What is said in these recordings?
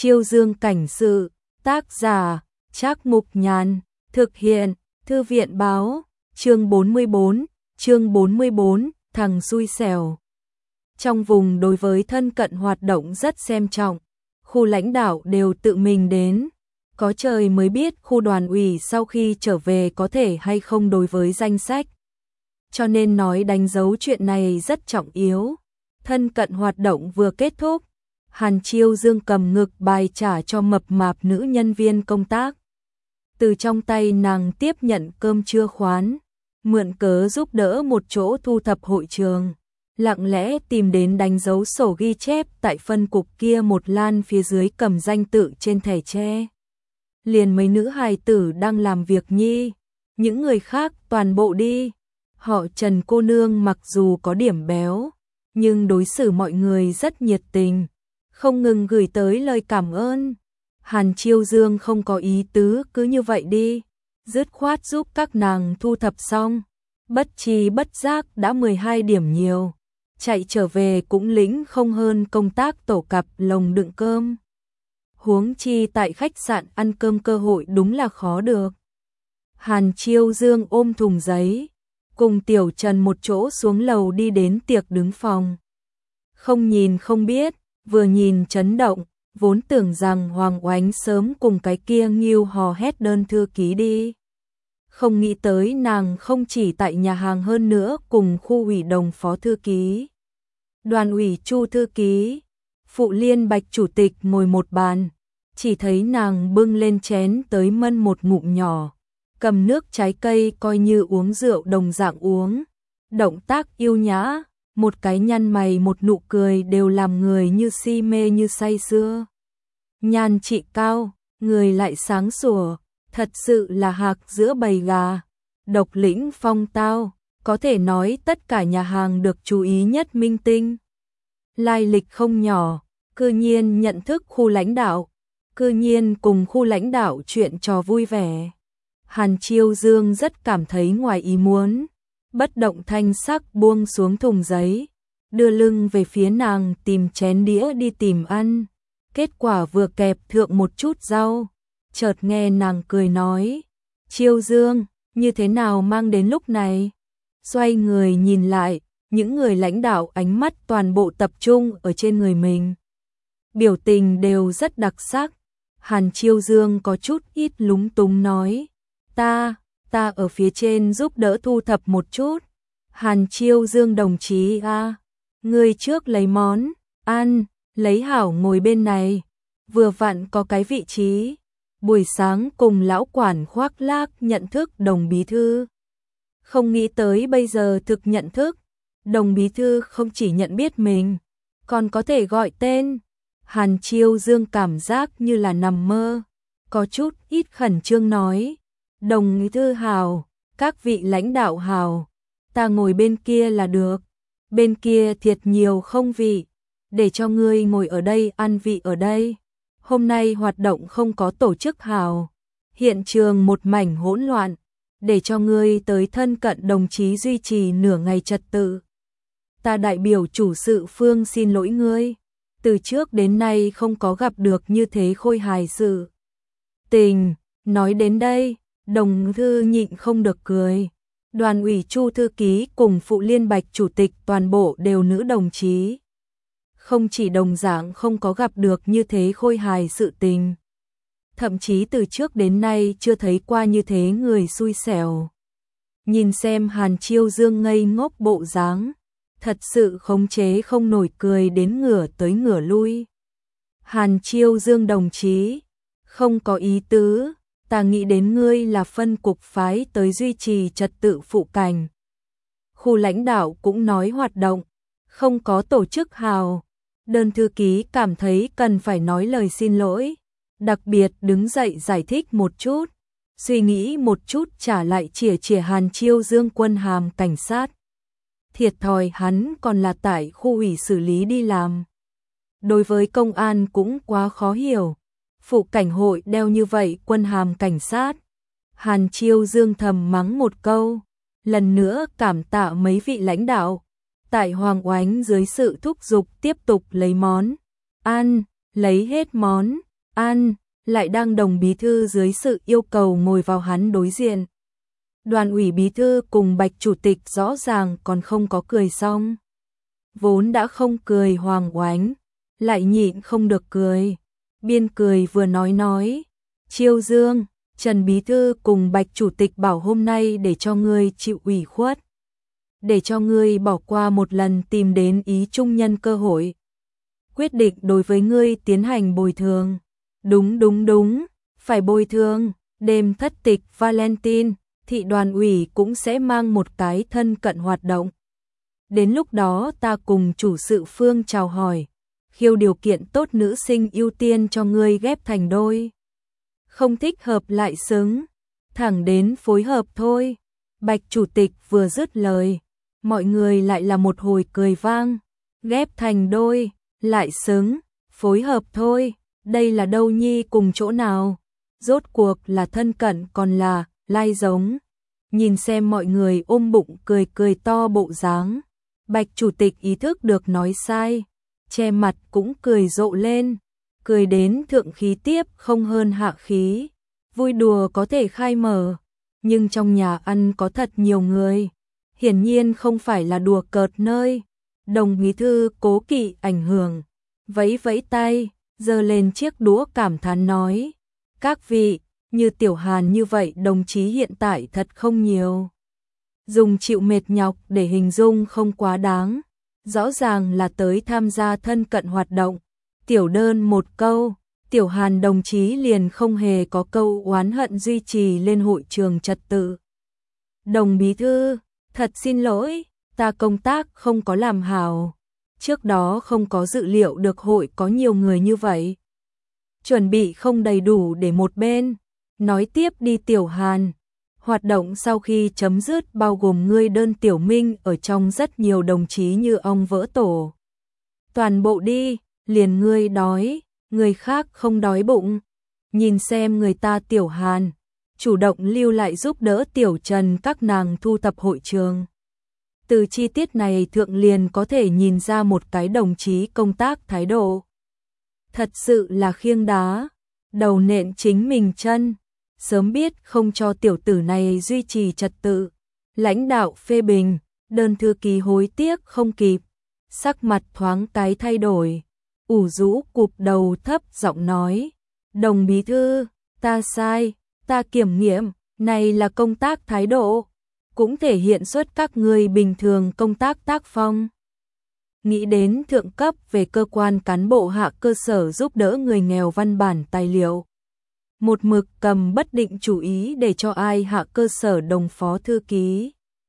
Chiêu Dương cảnh sự, tác giả, Trác Mục Nhàn, thực hiện, Thư viện báo, chương 44, thằng xui xẻo. Trong vùng đối với thân cận hoạt động rất xem trọng, khu lãnh đạo đều tự mình đến. Có trời mới biết khu đoàn ủy sau khi trở về có thể hay không đối với danh sách. Cho nên nói đánh dấu chuyện này rất trọng yếu. Thân cận hoạt động vừa kết thúc, Hàn Chiêu Dương cầm ngực bài trả cho mập mạp nữ nhân viên công tác. Từ trong tay nàng tiếp nhận cơm trưa khoán, mượn cớ giúp đỡ một chỗ thu thập hội trường, lặng lẽ tìm đến đánh dấu sổ ghi chép tại phân cục kia một lan phía dưới cầm danh tự trên thẻ tre. Liền mấy nữ hài tử đang làm việc nhi, những người khác toàn bộ đi. Họ Trần cô nương mặc dù có điểm béo, nhưng đối xử mọi người rất nhiệt tình, không ngừng gửi tới lời cảm ơn. Hàn Chiêu Dương không có ý tứ cứ như vậy đi, dứt khoát giúp các nàng thu thập xong, bất tri bất giác đã 12 điểm nhiều, chạy trở về cũng lĩnh không hơn công tác tổ cặp lồng đựng cơm. Huống chi tại khách sạn ăn cơm cơ hội đúng là khó được. Hàn Chiêu Dương ôm thùng giấy, cùng Tiểu Trần một chỗ xuống lầu đi đến tiệc đứng phòng. Không nhìn không biết, vừa nhìn chấn động, vốn tưởng rằng Hoàng Oánh sớm cùng cái kia Nghiêu hò hét đơn thư ký đi. Không nghĩ tới nàng không chỉ tại nhà hàng hơn nữa cùng khu ủy đồng phó thư ký, đoàn ủy Chu thư ký, phụ liên Bạch chủ tịch ngồi một bàn, chỉ thấy nàng bưng lên chén tới mân một ngụm nhỏ, cầm nước trái cây coi như uống rượu đồng dạng uống, động tác yêu nhã, một cái nhăn mày một nụ cười đều làm người như si mê như say sưa. Nhan trị cao, người lại sáng sủa, thật sự là hạc giữa bầy gà, độc lĩnh phong tao, có thể nói tất cả nhà hàng được chú ý nhất minh tinh. Lai lịch không nhỏ, cư nhiên nhận thức khu lãnh đạo, cư nhiên cùng khu lãnh đạo chuyện trò vui vẻ. Hàn Chiêu Dương rất cảm thấy ngoài ý muốn, bất động thanh sắc buông xuống thùng giấy, đưa lưng về phía nàng tìm chén đĩa đi tìm ăn. Kết quả vừa kẹp thượng một chút rau, chợt nghe nàng cười nói, Chiêu Dương, như thế nào mang đến lúc này? Xoay người nhìn lại, những người lãnh đạo ánh mắt toàn bộ tập trung ở trên người mình. Biểu tình đều rất đặc sắc. Hàn Chiêu Dương có chút ít lúng túng nói, ta ở phía trên giúp đỡ thu thập một chút. Hàn Chiêu Dương đồng chí a, người trước lấy món ăn, lấy hảo ngồi bên này, vừa vặn có cái vị trí. Buổi sáng cùng lão quản khoác lác nhận thức đồng bí thư. Không nghĩ tới bây giờ thực nhận thức, đồng bí thư không chỉ nhận biết mình, còn có thể gọi tên. Hàn Chiêu Dương cảm giác như là nằm mơ, có chút ít khẩn trương nói, đồng bí thư hào, các vị lãnh đạo hào, ta ngồi bên kia là được, bên kia thiệt nhiều không vị, để cho ngươi ngồi ở đây ăn vị ở đây. Hôm nay hoạt động không có tổ chức hào, hiện trường một mảnh hỗn loạn, để cho ngươi tới thân cận đồng chí duy trì nửa ngày trật tự. Ta đại biểu chủ sự phương xin lỗi ngươi, từ trước đến nay không có gặp được như thế khôi hài sự tình. Nói đến đây, đồng thư nhịn không được cười. Đoàn ủy Chu thư ký cùng phụ liên Bạch chủ tịch toàn bộ đều nữ đồng chí. Không chỉ đồng dạng không có gặp được như thế khôi hài sự tình, thậm chí từ trước đến nay chưa thấy qua như thế người xui xẻo. Nhìn xem Hàn Chiêu Dương ngây ngốc bộ dáng, thật sự khống chế không nổi cười đến ngửa tới ngửa lui. Hàn Chiêu Dương đồng chí, không có ý tứ, ta nghĩ đến ngươi là phân cục phái tới duy trì trật tự phụ cảnh. Khu lãnh đạo cũng nói hoạt động, không có tổ chức hào. Đơn thư ký cảm thấy cần phải nói lời xin lỗi, đặc biệt đứng dậy giải thích một chút, suy nghĩ một chút trả lại chỉa Hàn Chiêu Dương quân hàm cảnh sát. Thiệt thòi hắn còn là tại khu ủy xử lý đi làm. Đối với công an cũng quá khó hiểu, phụ cảnh hội đeo như vậy quân hàm cảnh sát. Hàn Chiêu Dương thầm mắng một câu, lần nữa cảm tạ mấy vị lãnh đạo. Tại Hoàng Oánh dưới sự thúc giục tiếp tục lấy món ăn, lấy hết món ăn, lại đang Đồng bí thư dưới sự yêu cầu ngồi vào hắn đối diện. Đoàn ủy bí thư cùng Bạch chủ tịch rõ ràng còn không có cười xong. Vốn đã không cười hoàng oánh, lại nhịn không được cười. Biên cười vừa nói, Chiêu Dương, Trần bí thư cùng Bạch chủ tịch bảo hôm nay để cho ngươi chịu ủy khuất. Để cho ngươi bỏ qua một lần tìm đến ý trung nhân cơ hội. Quyết định đối với ngươi tiến hành bồi thường. Đúng, phải bồi thường. Đêm thất tịch Valentine, thị đoàn ủy cũng sẽ mang một cái thân cận hoạt động. Đến lúc đó ta cùng chủ sự Phương chào hỏi, khiêu điều kiện tốt nữ sinh ưu tiên cho ngươi ghép thành đôi. Không thích hợp lại xứng, thẳng đến phối hợp thôi. Bạch chủ tịch vừa dứt lời, mọi người lại là một hồi cười vang. Ghép thành đôi, lại xứng, phối hợp thôi, đây là đâu nhi cùng chỗ nào? Rốt cuộc là thân cận còn là lai giống. Nhìn xem mọi người ôm bụng cười to bộ dáng. Bạch chủ tịch ý thức được nói sai, che mặt cũng cười rộ lên, cười đến thượng khí tiếp không hơn hạ khí. Vui đùa có thể khai mở, nhưng trong nhà ăn có thật nhiều người, hiển nhiên không phải là đùa cợt nơi. Đồng bí thư cố kỵ ảnh hưởng, vẫy tay, giơ lên chiếc đũa cảm thán nói, các vị, như Tiểu Hàn như vậy đồng chí hiện tại thật không nhiều. Dùng chịu mệt nhọc để hình dung không quá đáng, rõ ràng là tới tham gia thân cận hoạt động. Tiểu đơn một câu, Tiểu Hàn đồng chí liền không hề có câu oán hận duy trì lên hội trường trật tự. Đồng bí thư, thật xin lỗi, ta công tác không có làm hảo. Trước đó không có dự liệu được hội có nhiều người như vậy. Chuẩn bị không đầy đủ để một bên. Nói tiếp đi Tiểu Hàn. Hoạt động sau khi chấm dứt bao gồm ngươi đơn Tiểu Minh ở trong rất nhiều đồng chí như ông vỡ tổ. Toàn bộ đi, liền ngươi đói, người khác không đói bụng. Nhìn xem người ta Tiểu Hàn, chủ động lưu lại giúp đỡ Tiểu Trần các nàng thu thập hội trường. Từ chi tiết này thượng liền có thể nhìn ra một cái đồng chí công tác thái độ. Thật sự là khiêng đá, đầu nện chính mình chân. Sớm biết không cho tiểu tử này duy trì trật tự. Lãnh đạo phê bình, đơn thư ký hối tiếc không kịp. Sắc mặt thoáng cái thay đổi. Ủ rũ cụp đầu thấp giọng nói. Đồng bí thư, ta sai, ta kiểm nghiệm, này là công tác thái độ. Cũng thể hiện xuất các người bình thường công tác tác phong. Nghĩ đến thượng cấp về cơ quan cán bộ hạ cơ sở giúp đỡ người nghèo văn bản tài liệu. Một mực cầm bất định chủ ý để cho ai hạ cơ sở đồng phó thư ký.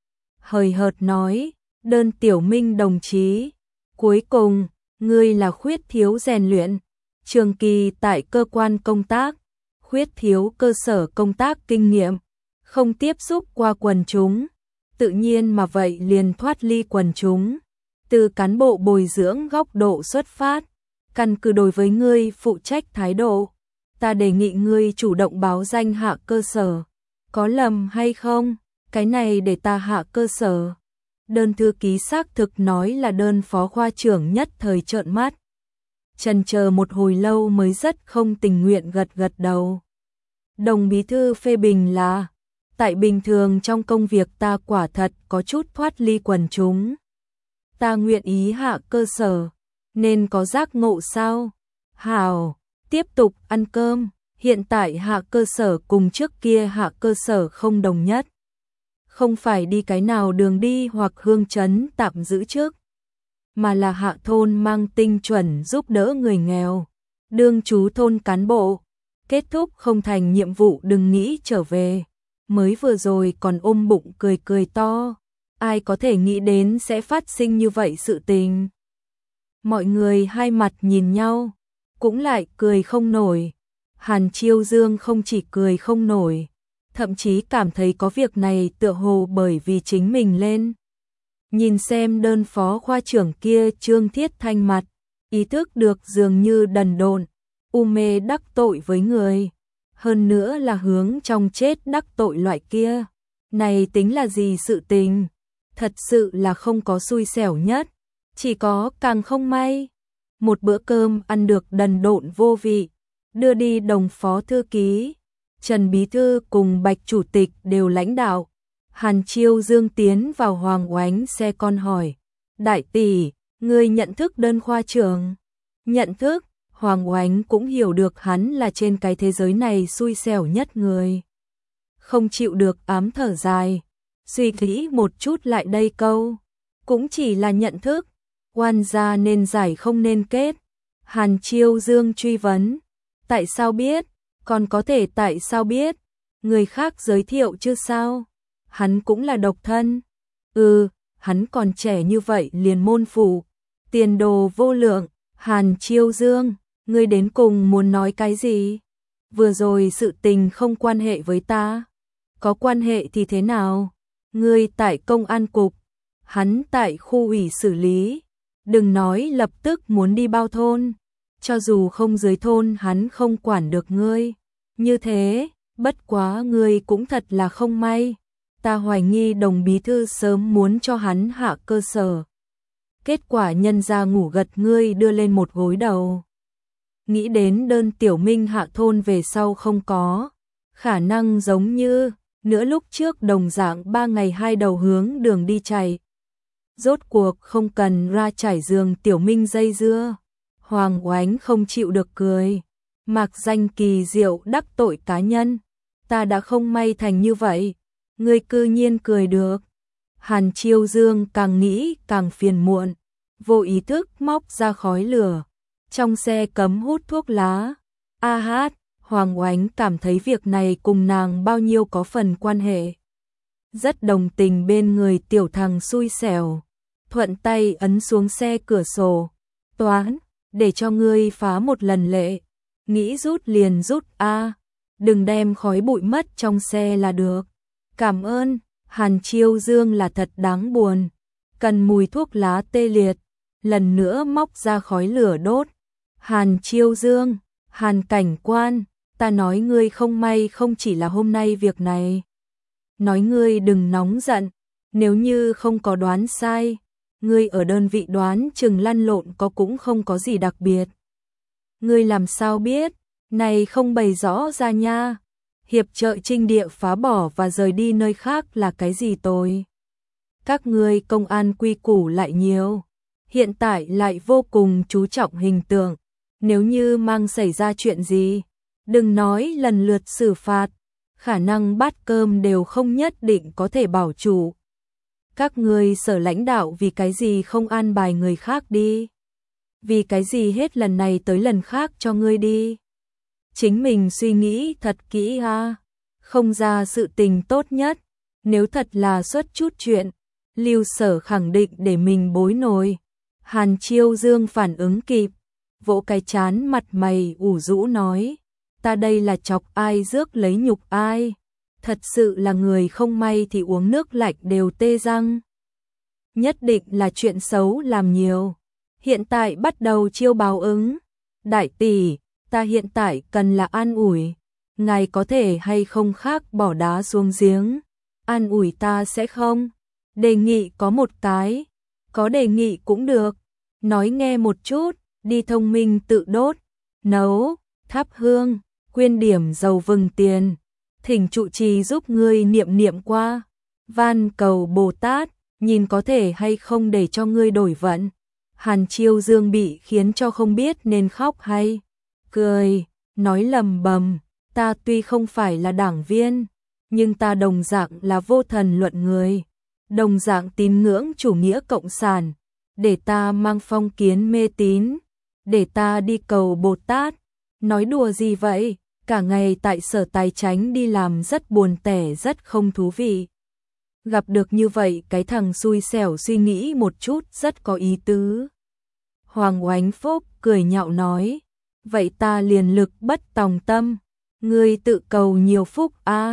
Hời hợt nói, đơn Tiểu Minh đồng chí, cuối cùng, ngươi là khuyết thiếu rèn luyện, trường kỳ tại cơ quan công tác, khuyết thiếu cơ sở công tác kinh nghiệm, không tiếp xúc qua quần chúng, tự nhiên mà vậy liền thoát ly quần chúng. Từ cán bộ bồi dưỡng góc độ xuất phát, căn cứ đối với ngươi phụ trách thái độ. Ta đề nghị ngươi chủ động báo danh hạ cơ sở. Có lầm hay không? Cái này để ta hạ cơ sở. Đơn thư ký xác thực nói là đơn phó khoa trưởng nhất thời trợn mắt. Chần chờ một hồi lâu mới rất không tình nguyện gật đầu. Đồng bí thư phê bình là, tại bình thường trong công việc ta quả thật có chút thoát ly quần chúng. Ta nguyện ý hạ cơ sở, nên có giác ngộ sao? Hảo. Tiếp tục ăn cơm, hiện tại hạ cơ sở cùng trước kia hạ cơ sở không đồng nhất. Không phải đi cái nào đường đi hoặc hương trấn tạm giữ trước, mà là hạ thôn mang tinh chuẩn giúp đỡ người nghèo. Đương chú thôn cán bộ, kết thúc không thành nhiệm vụ đừng nghĩ trở về. Mới vừa rồi còn ôm bụng cười to, ai có thể nghĩ đến sẽ phát sinh như vậy sự tình. Mọi người hai mặt nhìn nhau. Cũng lại cười không nổi. Hàn Chiêu Dương không chỉ cười không nổi, thậm chí cảm thấy có việc này tựa hồ bởi vì chính mình lên. Nhìn xem đơn phó khoa trưởng kia Trương Thiết Thanh mặt, ý thức được dường như đần độn, mê đắc tội với người. Hơn nữa là hướng trong chết đắc tội loại kia. Này tính là gì sự tình? Thật sự là không có xui xẻo nhất, chỉ có càng không may. Một bữa cơm ăn được đần độn vô vị, đưa đi Đồng phó thư ký, Trần bí thư cùng Bạch chủ tịch đều lãnh đạo. Hàn Chiêu Dương tiến vào Hoàng Oánh xe con hỏi, đại tỷ, ngươi nhận thức đơn khoa trưởng? Nhận thức. Hoàng Oánh cũng hiểu được hắn là trên cái thế giới này xui xẻo nhất người. Không chịu được ám thở dài, suy nghĩ một chút lại đây câu, cũng chỉ là nhận thức, oan gia nên giải không nên kết. Hàn Chiêu Dương truy vấn, tại sao biết, còn có thể tại sao biết, người khác giới thiệu chứ sao, hắn cũng là độc thân. Hắn còn trẻ như vậy liền môn phủ, tiền đồ vô lượng. Hàn Chiêu Dương, ngươi đến cùng muốn nói cái gì? Vừa rồi sự tình không quan hệ với ta. Có quan hệ thì thế nào? Ngươi tại công an cục, hắn tại khu ủy xử lý. Đừng nói lập tức muốn đi bao thôn. Cho dù không dưới thôn hắn không quản được ngươi. Như thế, bất quá ngươi cũng thật là không may. Ta hoài nghi Đồng bí thư sớm muốn cho hắn hạ cơ sở. Kết quả nhân ra ngủ gật ngươi đưa lên một gối đầu. Nghĩ đến đơn Tiểu Minh hạ thôn về sau không có khả năng giống như nữa lúc trước đồng dạng 3 ngày 2 đầu hướng đường đi chạy. Rốt cuộc không cần ra trải giường Tiểu Minh dây dưa. Hoàng Oánh không chịu được cười. Mạc danh kỳ diệu đắc tội cá nhân. Ta đã không may thành như vậy. Ngươi cư nhiên cười được. Hàn Chiêu Dương càng nghĩ càng phiền muộn. Vô ý thức móc ra khói lửa. Trong xe cấm hút thuốc lá. Hoàng Oánh cảm thấy việc này cùng nàng bao nhiêu có phần quan hệ. Rất đồng tình bên người tiểu thằng xui xẻo. Thuận tay ấn xuống xe cửa sổ. Toán, để cho ngươi phá một lần lệ. Nghĩ rút liền rút đừng đem khói bụi mất trong xe là được. Cảm ơn. Hàn Chiêu Dương là thật đáng buồn. Cần mùi thuốc lá tê liệt. Lần nữa móc ra khói lửa đốt. Hàn Chiêu Dương, Hàn cảnh quan, ta nói ngươi không may không chỉ là hôm nay việc này. Nói ngươi đừng nóng giận, nếu như không có đoán sai, ngươi ở đơn vị đoán chừng lăn lộn có cũng không có gì đặc biệt. Ngươi làm sao biết, này không bày rõ ra nha. Hiệp trợ Trinh Địa phá bỏ và rời đi nơi khác là cái gì tôi? Các ngươi công an quy củ lại nhiều, hiện tại lại vô cùng chú trọng hình tượng. Nếu như mang xảy ra chuyện gì, đừng nói lần lượt xử phạt, khả năng bát cơm đều không nhất định có thể bảo chủ. Các ngươi sở lãnh đạo vì cái gì không an bài người khác đi? Vì cái gì hết lần này tới lần khác cho ngươi đi? Chính mình suy nghĩ thật kỹ không ra sự tình tốt nhất. Nếu thật là xuất chút chuyện, Lưu Sở khẳng định để mình bối nổi. Hàn Chiêu Dương phản ứng kịp, vỗ cái chán mặt mày ủ rũ nói, ta đây là chọc ai rước lấy nhục ai, thật sự là người không may thì uống nước lạnh đều tê răng. Nhất định là chuyện xấu làm nhiều, hiện tại bắt đầu chiêu báo ứng. Đại tỷ, ta hiện tại cần là an ủi, ngài có thể hay không khác bỏ đá xuống giếng, an ủi ta sẽ không, đề nghị có một cái, có đề nghị cũng được, nói nghe một chút. Đi thông minh tự đốt, nấu, thắp hương, quyên điểm dầu vừng tiền, thỉnh trụ trì giúp ngươi niệm niệm qua, van cầu Bồ Tát, nhìn có thể hay không để cho ngươi đổi vận. Hàn Chiêu Dương bị khiến cho không biết nên khóc hay cười, nói lầm bầm, ta tuy không phải là đảng viên, nhưng ta đồng dạng là vô thần luận người, đồng dạng tín ngưỡng chủ nghĩa cộng sản, để ta mang phong kiến mê tín. Để ta đi cầu Bồ Tát, nói đùa gì vậy, cả ngày tại sở tài chánh đi làm rất buồn tẻ rất không thú vị. Gặp được như vậy cái thằng xui xẻo suy nghĩ một chút rất có ý tứ. Hoàng Oánh Phúc cười nhạo nói, vậy ta liền lực bất tòng tâm, ngươi tự cầu nhiều phúc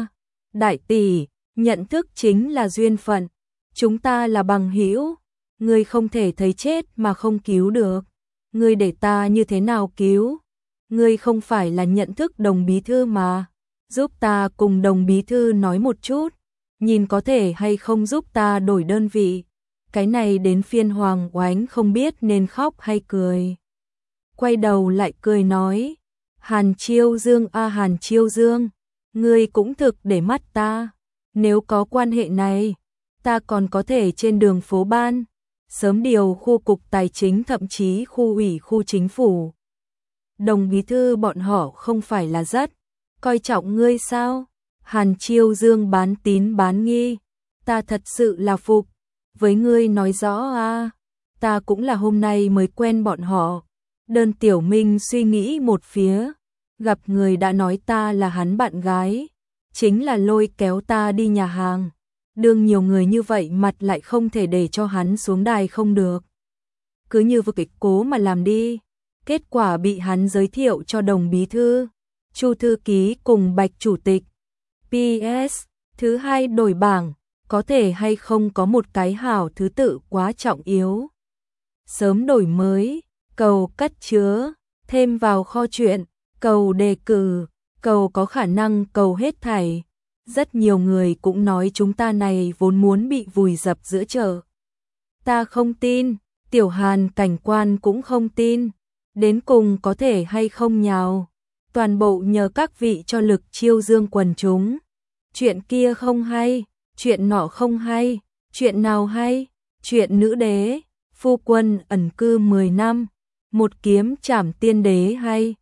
Đại tỷ, nhận thức chính là duyên phận, chúng ta là bằng hữu, ngươi không thể thấy chết mà không cứu được. Ngươi để ta như thế nào cứu? Ngươi không phải là nhận thức Đồng bí thư mà, giúp ta cùng Đồng bí thư nói một chút, nhìn có thể hay không giúp ta đổi đơn vị. Cái này đến phiên Hoàng Oánh không biết nên khóc hay cười. Quay đầu lại cười nói, Hàn Chiêu Dương a Hàn Chiêu Dương, ngươi cũng thực để mắt ta. Nếu có quan hệ này, ta còn có thể trên đường phố ban, sớm điều khu cục tài chính thậm chí khu ủy khu chính phủ. Đồng bí thư bọn họ không phải là rất coi trọng ngươi sao? Hàn Chiêu Dương bán tín bán nghi, ta thật sự là phục. Với ngươi nói rõ a, ta cũng là hôm nay mới quen bọn họ. Đơn Tiểu Minh suy nghĩ một phía, gặp người đã nói ta là hắn bạn gái, chính là lôi kéo ta đi nhà hàng. Đương nhiều người như vậy mặt lại không thể để cho hắn xuống đài không được. Cứ như vừa kịch cố mà làm đi. Kết quả bị hắn giới thiệu cho Đồng bí thư, Chu thư ký cùng Bạch chủ tịch. PS, thứ hai đổi bảng, có thể hay không có một cái hảo thứ tự quá trọng yếu. Sớm đổi mới, cầu cất chứa, thêm vào kho truyện, cầu đề cử, cầu có khả năng cầu hết thảy. Rất nhiều người cũng nói chúng ta này vốn muốn bị vùi dập giữa chợ. Ta không tin, Tiểu Hàn cảnh quan cũng không tin. Đến cùng có thể hay không nhào, toàn bộ nhờ các vị cho lực chiêu dương quần chúng. Chuyện kia không hay, chuyện nọ không hay, chuyện nào hay, chuyện nữ đế, phu quân ẩn cư 10 năm, một kiếm trảm tiên đế hay.